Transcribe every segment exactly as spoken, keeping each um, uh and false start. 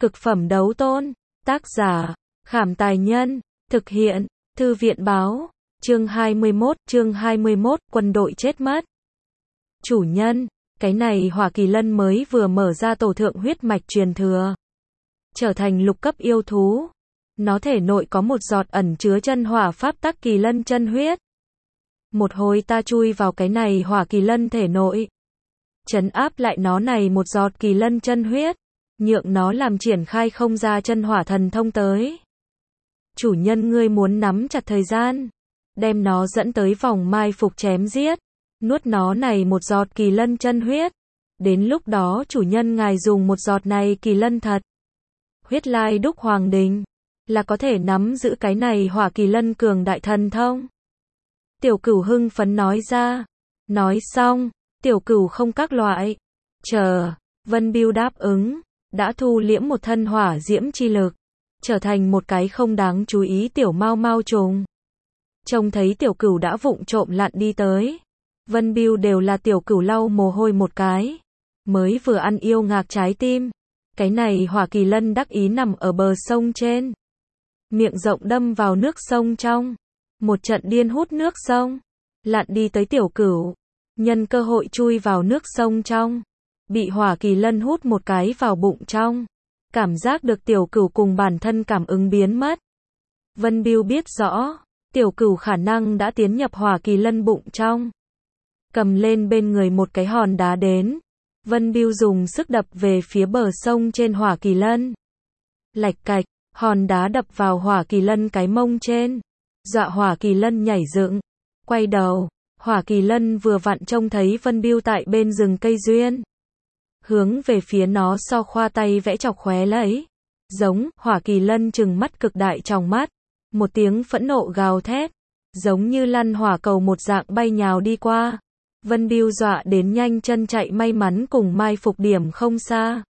Cực phẩm đấu tôn. Tác giả, Khảm Tài Nhân. Thực hiện, Thư viện Báo. Chương hai mươi mốt, chương hai mươi mốt, quân đội chết mất. Chủ nhân, cái này hỏa kỳ lân mới vừa mở ra tổ thượng huyết mạch truyền thừa. Trở thành lục cấp yêu thú. Nó thể nội có một giọt ẩn chứa chân hỏa pháp tắc kỳ lân chân huyết. Một hồi ta chui vào cái này hỏa kỳ lân thể nội. Trấn áp lại nó này một giọt kỳ lân chân huyết. Nhượng nó làm triển khai không ra chân hỏa thần thông tới. Chủ nhân ngươi muốn nắm chặt thời gian. Đem nó dẫn tới vòng mai phục chém giết. Nuốt nó này một giọt kỳ lân chân huyết. Đến lúc đó chủ nhân ngài dùng một giọt này kỳ lân thật. Huyết lai đúc hoàng đình. Là có thể nắm giữ cái này hỏa kỳ lân cường đại thần thông. Tiểu Cửu hưng phấn nói ra. Nói xong, Tiểu Cửu không các loại. Chờ, Vân Bưu đáp ứng. Đã thu liễm một thân hỏa diễm chi lực. Trở thành một cái không đáng chú ý tiểu mau mau trùng. Trông thấy Tiểu Cửu đã vụng trộm lặn đi tới. Vân Bưu đều là Tiểu Cửu lau mồ hôi một cái. Mới vừa ăn yêu ngạc trái tim. Cái này hỏa kỳ lân đắc ý nằm ở bờ sông trên. Miệng rộng đâm vào nước sông trong. Một trận điên hút nước sông. Lặn đi tới Tiểu Cửu. Nhân cơ hội chui vào nước sông trong. Bị hỏa kỳ lân hút một cái vào bụng trong. Cảm giác được Tiểu Cửu cùng bản thân cảm ứng biến mất. Vân Bưu biết rõ. Tiểu Cửu khả năng đã tiến nhập hỏa kỳ lân bụng trong. Cầm lên bên người một cái hòn đá đến. Vân Bưu dùng sức đập về phía bờ sông trên hỏa kỳ lân. Lạch cạch, hòn đá đập vào hỏa kỳ lân cái mông trên. Dọa hỏa kỳ lân nhảy dựng. Quay đầu, hỏa kỳ lân vừa vặn trông thấy Vân Bưu tại bên rừng cây duyên. Hướng về phía nó so khoa tay vẽ chọc khóe lấy. Giống, hỏa kỳ lân trừng mắt cực đại trong mắt. Một tiếng phẫn nộ gào thét. Giống như lăn hỏa cầu một dạng bay nhào đi qua. Vân Bưu dọa đến nhanh chân chạy may mắn cùng mai phục điểm không xa.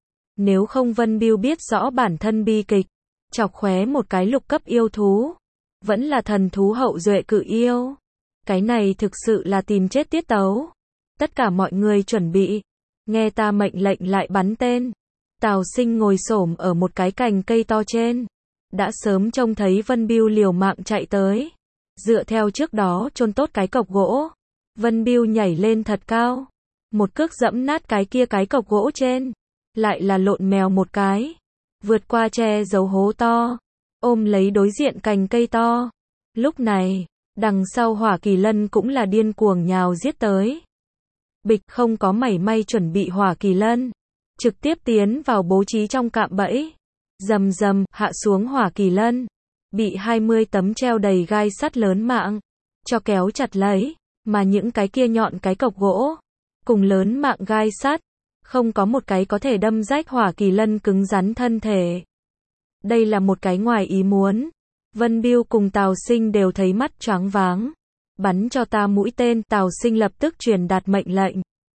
Nếu không Vân Bưu biết rõ bản thân bi kịch. Chọc khóe một cái lục cấp yêu thú. Vẫn là thần thú hậu duệ cự yêu. Cái này thực sự là tìm chết tiết tấu. Tất cả mọi người chuẩn bị. Nghe ta mệnh lệnh lại bắn tên. Tào Sinh ngồi xổm ở một cái cành cây to trên. Đã sớm trông thấy Vân Bưu liều mạng chạy tới. Dựa theo trước đó chôn tốt cái cọc gỗ. Vân Bưu nhảy lên thật cao. Một cước dẫm nát cái kia cái cọc gỗ trên. Lại là lộn mèo một cái. Vượt qua che giấu hố to. Ôm lấy đối diện cành cây to. Lúc này, đằng sau hỏa kỳ lân cũng là điên cuồng nhào giết tới. Bịch không có mảy may chuẩn bị hỏa kỳ lân. Trực tiếp tiến vào bố trí trong cạm bẫy. Rầm rầm, hạ xuống hỏa kỳ lân. Bị hai mươi tấm treo đầy gai sắt lớn mạng. Cho kéo chặt lấy. Mà những cái kia nhọn cái cọc gỗ. Cùng lớn mạng gai sắt. Không có một cái có thể đâm rách hỏa kỳ lân cứng rắn thân thể. Đây là một cái ngoài ý muốn. Vân Bưu cùng Tào Sinh đều thấy mắt choáng váng. Bắn cho ta mũi tên. Tào Sinh lập tức truyền đạt mệnh lệnh.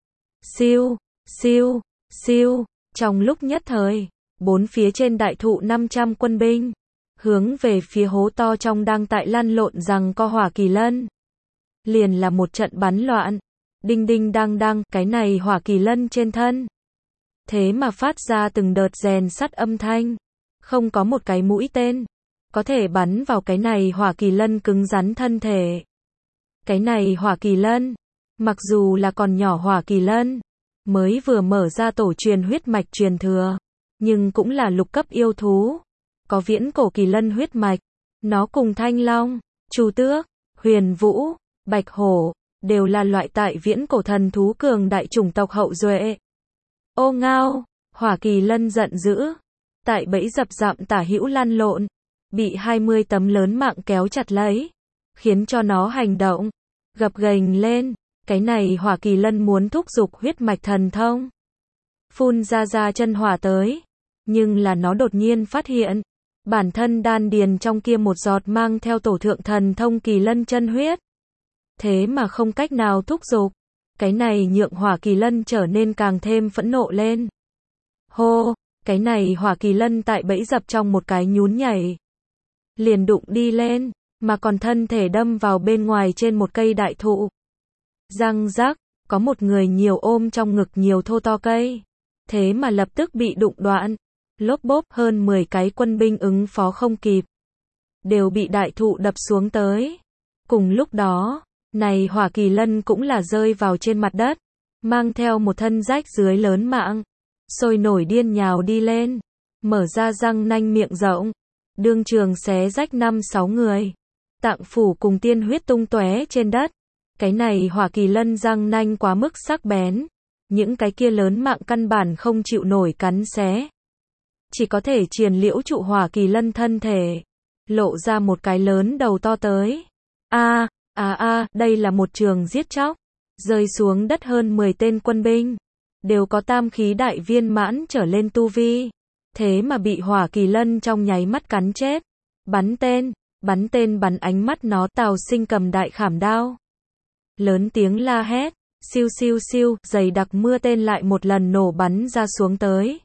Siêu, siêu, siêu. Trong lúc nhất thời, bốn phía trên đại thụ năm trăm quân binh. Hướng về phía hố to trong đang tại lăn lộn rằng co hỏa kỳ lân. Liền là một trận bắn loạn. Đinh đinh đang đang, cái này hỏa kỳ lân trên thân. Thế mà phát ra từng đợt rèn sắt âm thanh. Không có một cái mũi tên. Có thể bắn vào cái này hỏa kỳ lân cứng rắn thân thể. Cái này hỏa kỳ lân. Mặc dù là còn nhỏ hỏa kỳ lân. Mới vừa mở ra tổ truyền huyết mạch truyền thừa. Nhưng cũng là lục cấp yêu thú. Có viễn cổ kỳ lân huyết mạch. Nó cùng thanh long, chu tước, huyền vũ, bạch hổ. Đều là loại tại viễn cổ thần thú cường đại chủng tộc hậu duệ. Ô ngao, hỏa kỳ lân giận dữ. Tại bẫy dập dạm tả hữu lăn lộn. Bị hai mươi tấm lớn mạng kéo chặt lấy. Khiến cho nó hành động. Gập ghềnh lên. Cái này hỏa kỳ lân muốn thúc giục huyết mạch thần thông. Phun ra ra chân hỏa tới. Nhưng là nó đột nhiên phát hiện. Bản thân đan điền trong kia một giọt mang theo tổ thượng thần thông kỳ lân chân huyết. Thế mà không cách nào thúc giục. Cái này nhượng hỏa kỳ lân trở nên càng thêm phẫn nộ lên. Hô, cái này hỏa kỳ lân tại bẫy dập trong một cái nhún nhảy. Liền đụng đi lên, mà còn thân thể đâm vào bên ngoài trên một cây đại thụ. Răng rắc, có một người nhiều ôm trong ngực nhiều thô to cây. Thế mà lập tức bị đụng đoạn. lốp bốp hơn mười cái quân binh ứng phó không kịp, đều bị đại thụ đập xuống tới. Cùng lúc đó, này hỏa kỳ lân cũng là rơi vào trên mặt đất, mang theo một thân rách dưới lớn mạng, sôi nổi điên nhào đi lên, mở ra răng nanh miệng rộng, đương trường xé rách năm sáu người, tạng phủ cùng tiên huyết tung tóe trên đất. Cái này hỏa kỳ lân răng nanh quá mức sắc bén, những cái kia lớn mạng căn bản không chịu nổi cắn xé, chỉ có thể triền liễu trụ hỏa kỳ lân thân thể, lộ ra một cái lớn đầu to tới. A, a a, đây là một trường giết chóc, rơi xuống đất hơn mười tên quân binh, đều có tam khí đại viên mãn trở lên tu vi, thế mà bị hỏa kỳ lân trong nháy mắt cắn chết. Bắn tên, bắn tên bắn ánh mắt nó. Tào Sinh cầm đại khảm đao, lớn tiếng la hét, siêu siêu siêu, dày đặc mưa tên lại một lần nổ bắn ra xuống tới.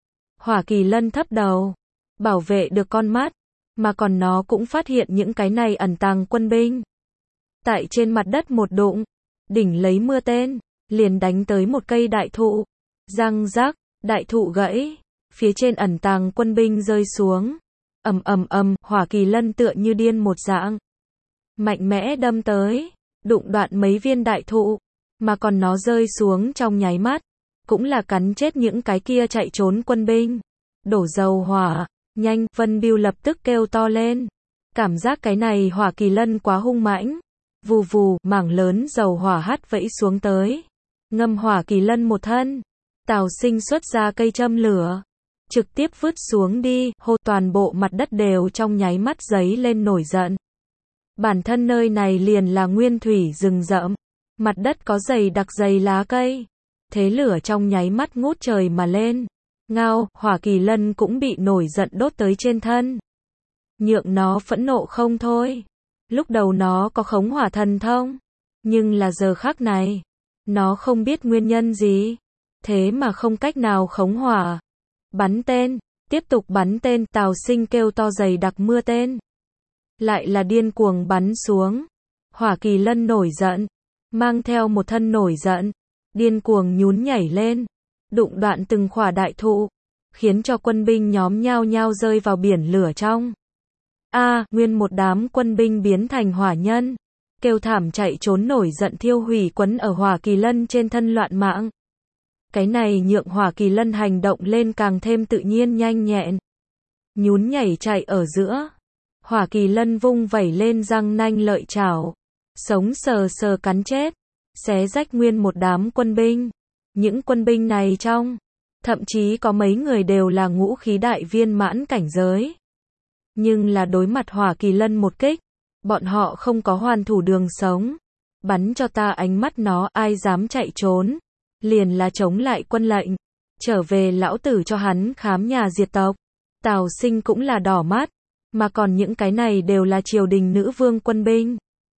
Hỏa kỳ lân thấp đầu, bảo vệ được con mắt, mà còn nó cũng phát hiện những cái này ẩn tàng quân binh. Tại trên mặt đất một đụng, đỉnh lấy mưa tên, liền đánh tới một cây đại thụ. Răng rắc, đại thụ gãy, phía trên ẩn tàng quân binh rơi xuống. Ầm ầm ầm, hỏa kỳ lân tựa như điên một dạng, mạnh mẽ đâm tới, đụng đoạn mấy viên đại thụ, mà còn nó rơi xuống trong nháy mắt, cũng là cắn chết những cái kia chạy trốn quân binh. Đổ dầu hỏa, nhanh, Vân Bưu lập tức kêu to lên. Cảm giác cái này hỏa kỳ lân quá hung mãnh. Vù vù, mảng lớn dầu hỏa hắt vẫy xuống tới, ngâm hỏa kỳ lân một thân. Tào Sinh xuất ra cây châm lửa, trực tiếp vứt xuống đi, hô, toàn bộ mặt đất đều trong nháy mắt giấy lên nổi giận. Bản thân nơi này liền là nguyên thủy rừng rậm, mặt đất có dày đặc dày lá cây, thế lửa trong nháy mắt ngút trời mà lên. Ngao, hỏa kỳ lân cũng bị nổi giận đốt tới trên thân, nhượng nó phẫn nộ không thôi. Lúc đầu nó có khống hỏa thần thông, nhưng là giờ khắc này, nó không biết nguyên nhân gì, thế mà không cách nào khống hỏa. Bắn tên, tiếp tục bắn tên. Tào Sinh kêu to, dày đặc mưa tên lại là điên cuồng bắn xuống. Hỏa kỳ lân nổi giận, mang theo một thân nổi giận, điên cuồng nhún nhảy lên, đụng đoạn từng khỏa đại thụ, khiến cho quân binh nhóm nhao nhao rơi vào biển lửa trong. A, à, nguyên một đám quân binh biến thành hỏa nhân, kêu thảm chạy trốn, nổi giận thiêu hủy quấn ở hỏa kỳ lân trên thân loạn mạng. Cái này nhượng hỏa kỳ lân hành động lên càng thêm tự nhiên nhanh nhẹn, nhún nhảy chạy ở giữa. Hỏa kỳ lân vung vẩy lên răng nanh lợi chảo, sống sờ sờ cắn chết, xé rách nguyên một đám quân binh. Những quân binh này trong, thậm chí có mấy người đều là ngũ khí đại viên mãn cảnh giới. Nhưng là đối mặt hỏa kỳ lân một kích, bọn họ không có hoàn thủ đường sống. Bắn cho ta, ánh mắt nó, ai dám chạy trốn, liền là chống lại quân lệnh, trở về lão tử cho hắn khám nhà diệt tộc. Tào Sinh cũng là đỏ mắt, mà còn những cái này đều là triều đình nữ vương quân binh,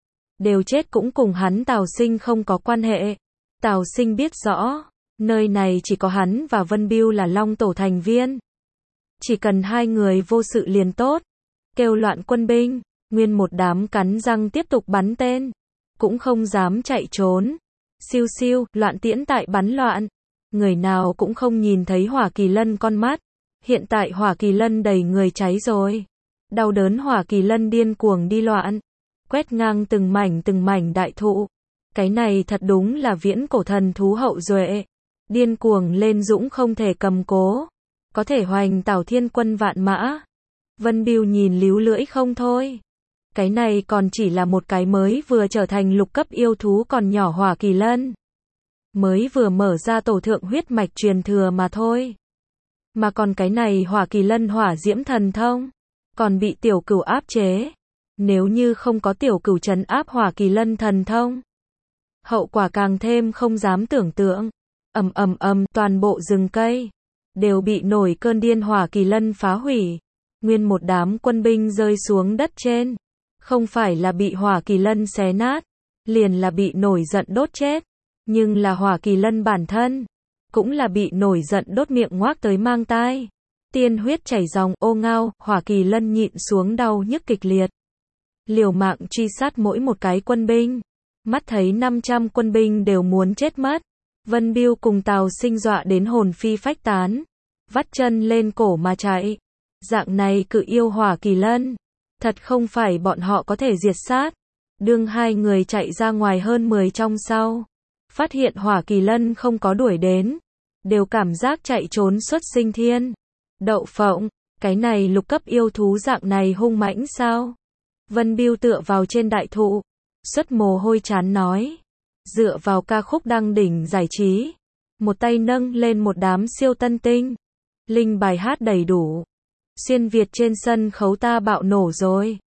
đều chết cũng cùng hắn Tào Sinh không có quan hệ. Tào Sinh biết rõ, nơi này chỉ có hắn và Vân Bưu là Long Tổ thành viên, chỉ cần hai người vô sự liền tốt. Kêu loạn quân binh, nguyên một đám cắn răng tiếp tục bắn tên, cũng không dám chạy trốn. Siêu siêu, loạn tiễn tại bắn loạn, người nào cũng không nhìn thấy hỏa kỳ lân con mắt. Hiện tại hỏa kỳ lân đầy người cháy rồi, đau đớn hỏa kỳ lân điên cuồng đi loạn, quét ngang từng mảnh từng mảnh đại thụ. Cái này thật đúng là viễn cổ thần thú hậu duệ, điên cuồng lên dũng không thể cầm cố, có thể hoành tảo thiên quân vạn mã. Vân Bưu nhìn líu lưỡi không thôi. Cái này còn chỉ là một cái mới vừa trở thành lục cấp yêu thú còn nhỏ hỏa kỳ lân, mới vừa mở ra tổ thượng huyết mạch truyền thừa mà thôi. Mà còn cái này hỏa kỳ lân hỏa diễm thần thông, còn bị tiểu cửu áp chế. Nếu như không có tiểu cửu trấn áp hỏa kỳ lân thần thông, hậu quả càng thêm không dám tưởng tượng. Ầm ầm ầm, toàn bộ rừng cây đều bị nổi cơn điên hỏa kỳ lân phá hủy. Nguyên một đám quân binh rơi xuống đất trên, không phải là bị hỏa kỳ lân xé nát, liền là bị nổi giận đốt chết. Nhưng là hỏa kỳ lân bản thân, cũng là bị nổi giận đốt miệng ngoác tới mang tai, tiên huyết chảy ròng. Ô ngao, hỏa kỳ lân nhịn xuống đau nhức kịch liệt, liều mạng truy sát mỗi một cái quân binh. Mắt thấy năm trăm quân binh đều muốn chết mất, Vân Bưu cùng Tào Sinh dọa đến hồn phi phách tán. vắt chân lên cổ mà chạy. Dạng này cự yêu hỏa kỳ lân, thật không phải bọn họ có thể diệt sát. Đương hai người chạy ra ngoài hơn mười trong sau, phát hiện hỏa kỳ lân không có đuổi đến, đều cảm giác chạy trốn xuất sinh thiên. Đậu phộng, cái này lục cấp yêu thú dạng này hung mãnh sao? Vân Biêu tựa vào trên đại thụ, xuất mồ hôi chán nói. Dựa vào ca khúc đăng đỉnh giải trí, một tay nâng lên một đám siêu tân tinh. Linh bài hát đầy đủ. Xuyên Việt trên sân khấu ta bạo nổ rồi.